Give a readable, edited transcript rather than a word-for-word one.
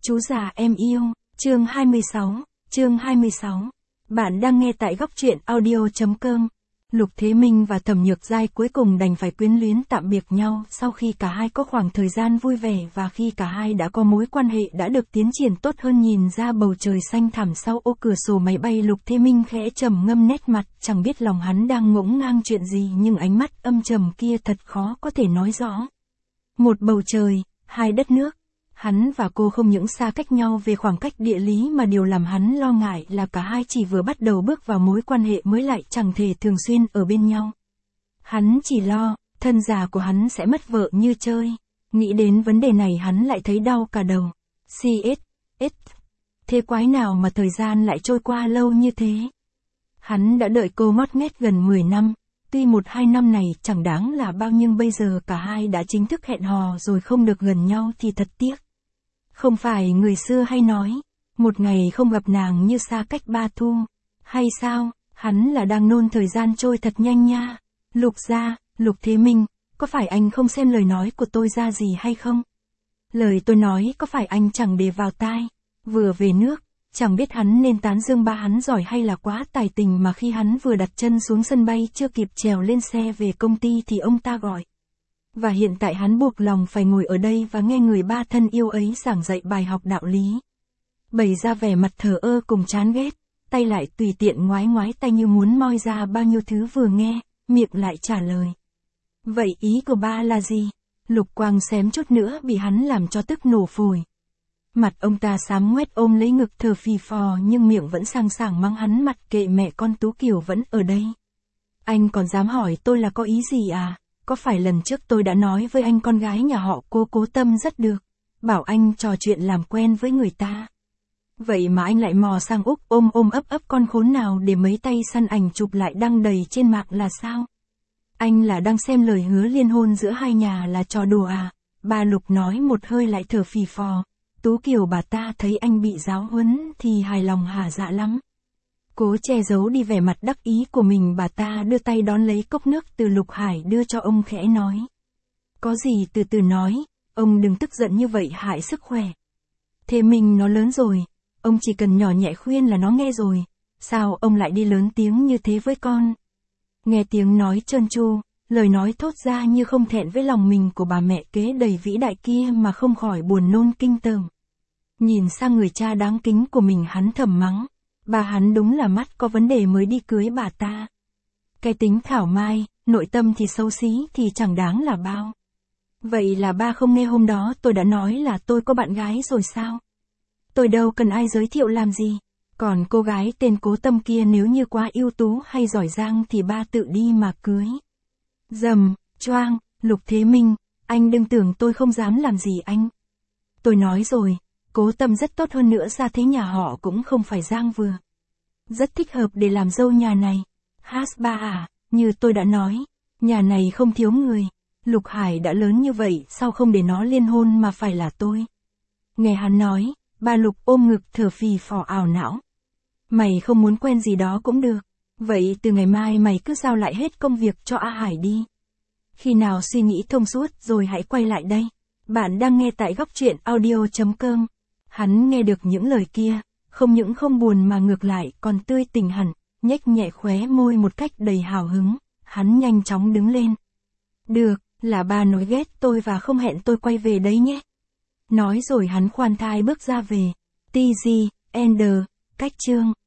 Chú già em yêu, chương 26. Bạn đang nghe tại góc truyện audio.com. Lục Thế Minh và Thẩm Nhược Giai cuối cùng đành phải quyến luyến tạm biệt nhau sau khi cả hai có khoảng thời gian vui vẻ và khi cả hai đã có mối quan hệ đã được tiến triển tốt hơn. Nhìn ra bầu trời xanh thẳm sau ô cửa sổ máy bay, Lục Thế Minh khẽ trầm ngâm nét mặt, chẳng biết lòng hắn đang ngổn ngang chuyện gì nhưng ánh mắt âm trầm kia thật khó có thể nói rõ. Một bầu trời, hai đất nước. Hắn và cô không những xa cách nhau về khoảng cách địa lý mà điều làm hắn lo ngại là cả hai chỉ vừa bắt đầu bước vào mối quan hệ mới lại chẳng thể thường xuyên ở bên nhau. Hắn chỉ lo, thân già của hắn sẽ mất vợ như chơi. Nghĩ đến vấn đề này hắn lại thấy đau cả đầu. Thế quái nào mà thời gian lại trôi qua lâu như thế? Hắn đã đợi cô ngót nghét gần 10 năm. Tuy 1-2 năm này chẳng đáng là bao nhưng bây giờ cả hai đã chính thức hẹn hò rồi không được gần nhau thì thật tiếc. Không phải người xưa hay nói, một ngày không gặp nàng như xa cách 3 thu, hay sao, hắn là đang nôn thời gian trôi thật nhanh nha. Lục Thế Minh, có phải anh không xem lời nói của tôi ra gì hay không? Lời tôi nói có phải anh chẳng để vào tai? Vừa về nước, chẳng biết hắn nên tán dương ba hắn giỏi hay là quá tài tình mà khi hắn vừa đặt chân xuống sân bay chưa kịp trèo lên xe về công ty thì ông ta gọi. Và hiện tại hắn buộc lòng phải ngồi ở đây và nghe người ba thân yêu ấy giảng dạy bài học đạo lý. Bày ra vẻ mặt thờ ơ cùng chán ghét, tay lại tùy tiện ngoái tay như muốn moi ra bao nhiêu thứ vừa nghe, miệng lại trả lời. Vậy ý của ba là gì? Lục Quang xém chút nữa bị hắn làm cho tức nổ phổi. Mặt ông ta xám ngoét ôm lấy ngực thở phì phò nhưng miệng vẫn sang sảng mắng hắn mặt kệ mẹ con Tú Kiều vẫn ở đây. Anh còn dám hỏi tôi là có ý gì à? Có phải lần trước tôi đã nói với anh con gái nhà họ Cố Tâm rất được, bảo anh trò chuyện làm quen với người ta. Vậy mà anh lại mò sang Úc ôm ấp con khốn nào để mấy tay săn ảnh chụp lại đăng đầy trên mạng là sao? Anh là đang xem lời hứa liên hôn giữa hai nhà là trò đùa à? Ba Lục nói một hơi lại thở phì phò. Tú Kiều bà ta thấy anh bị giáo huấn thì hài lòng hả dạ lắm. Cố che giấu đi vẻ mặt đắc ý của mình, bà ta đưa tay đón lấy cốc nước từ Lục Hải đưa cho ông khẽ nói. Có gì từ từ nói, ông đừng tức giận như vậy hại sức khỏe. Thế mình nó lớn rồi, ông chỉ cần nhỏ nhẹ khuyên là nó nghe rồi, sao ông lại đi lớn tiếng như thế với con? Nghe tiếng nói trơn tru, lời nói thốt ra như không thẹn với lòng mình của bà mẹ kế đầy vĩ đại kia mà không khỏi buồn nôn kinh tởm. Nhìn sang người cha đáng kính của mình hắn thầm mắng. Bà hắn đúng là mắt có vấn đề mới đi cưới bà ta. Cái tính thảo mai, nội tâm thì xấu xí thì chẳng đáng là bao. Vậy là ba không nghe hôm đó tôi đã nói là tôi có bạn gái rồi sao? Tôi đâu cần ai giới thiệu làm gì. Còn cô gái tên Cố Tâm kia nếu như quá ưu tú hay giỏi giang thì ba tự đi mà cưới. Choang, Lục Thế Minh, anh đừng tưởng tôi không dám làm gì anh. Tôi nói rồi. Cố Tâm rất tốt, hơn nữa ra thế nhà họ cũng không phải giang vừa. Rất thích hợp để làm dâu nhà này. Ba à, như tôi đã nói, nhà này không thiếu người. Lục Hải đã lớn như vậy sao không để nó liên hôn mà phải là tôi. Nghe hắn nói, ba Lục ôm ngực thở phì phò ảo não. Mày không muốn quen gì đó cũng được. Vậy từ ngày mai mày cứ giao lại hết công việc cho A Hải đi. Khi nào suy nghĩ thông suốt rồi hãy quay lại đây. Bạn đang nghe tại góc truyện audio.com. Hắn nghe được những lời kia, không những không buồn mà ngược lại còn tươi tỉnh hẳn, nhếch nhẹ khóe môi một cách đầy hào hứng, hắn nhanh chóng đứng lên. Được, là ba nói ghét tôi và không hẹn tôi quay về đấy nhé. Nói rồi hắn khoan thai bước ra về. TG, Ender, cách chương.